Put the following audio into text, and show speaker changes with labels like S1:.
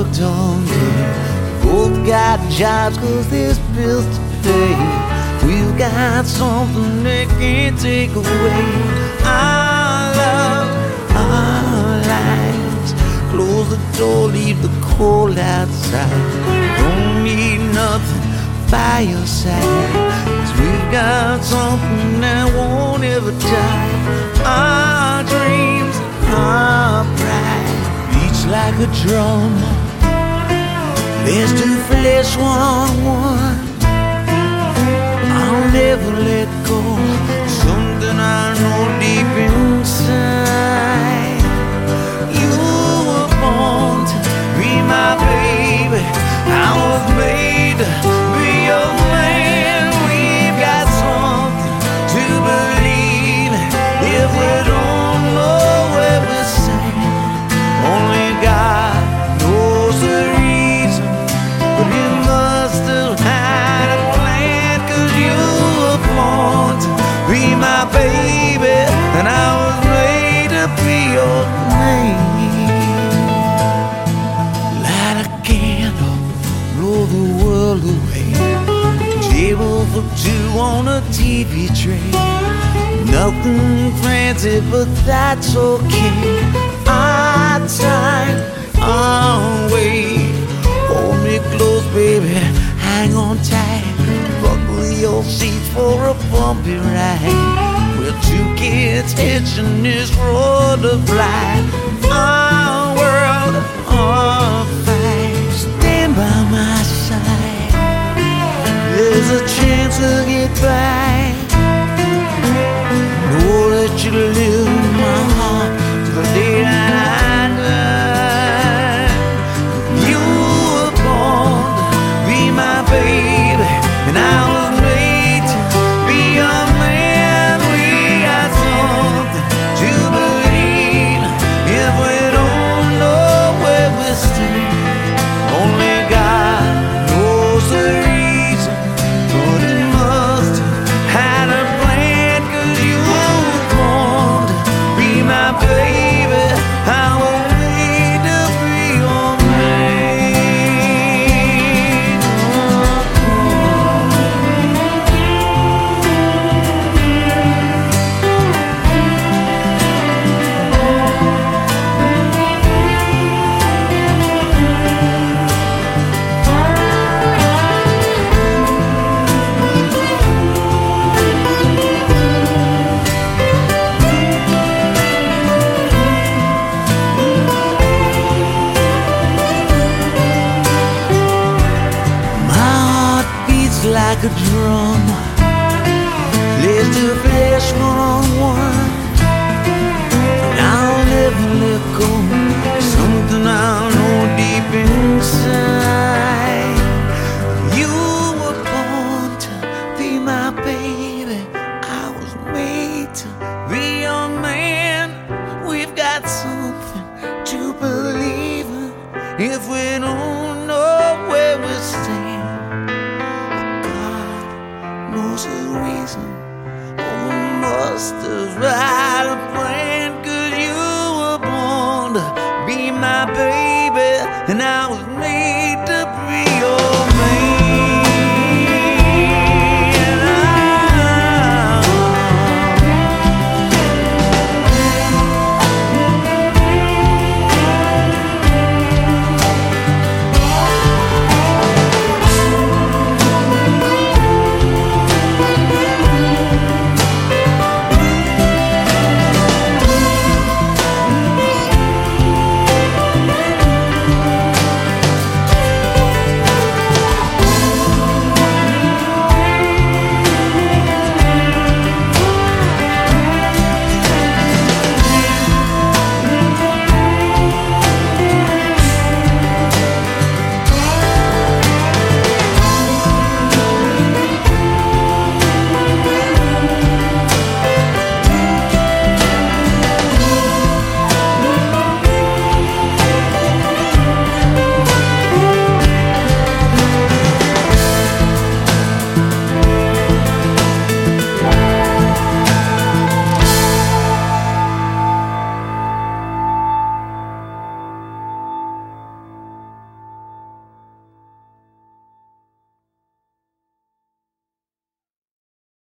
S1: worked all day. Both got jobs 'cause there's bills to pay. We've got something they can't take away. Our love, our lives. Close the door, leave the cold outside. Don't need nothing by your side. 'Cause we've got something that won't ever die. Our dreams, our pride, beats like a drum. Let's do flesh one. I'll never let go. Something I know deep inside. You were born to be my baby. I was made to be your man. We've got something to believe in. If we don't know where we're staying, only God knows the reason. But you must have had a plan, 'cause you were born to be my baby, and I was made to be your man. Light a candle, blow the world away. Table for two on a TV tray. Nothing fancy, but that's okay. Our time, our way. Hold me close, baby, hang on tight. Buckle your seat for a bumpy ride. We're two kids hitching this road to fly. Our world, our fight. Stand by my side. There's a chance to get by. Know that you live in my heart to the day that I die. You were born to be my baby, and I was made to be your man. We got something to believe. If we don't know where we're staying, only God knows the reason. But it must have had a plan, 'cause you were born to be my baby. I was made to be your man. My heart beats like a drum. Let's do flesh one. I'll never let go. Something I know deep inside. You were born to be my baby. I was made to be your man. We've got something to believe in. If we don't know where we're staying, God knows the reason. Oh, we must have had a plan.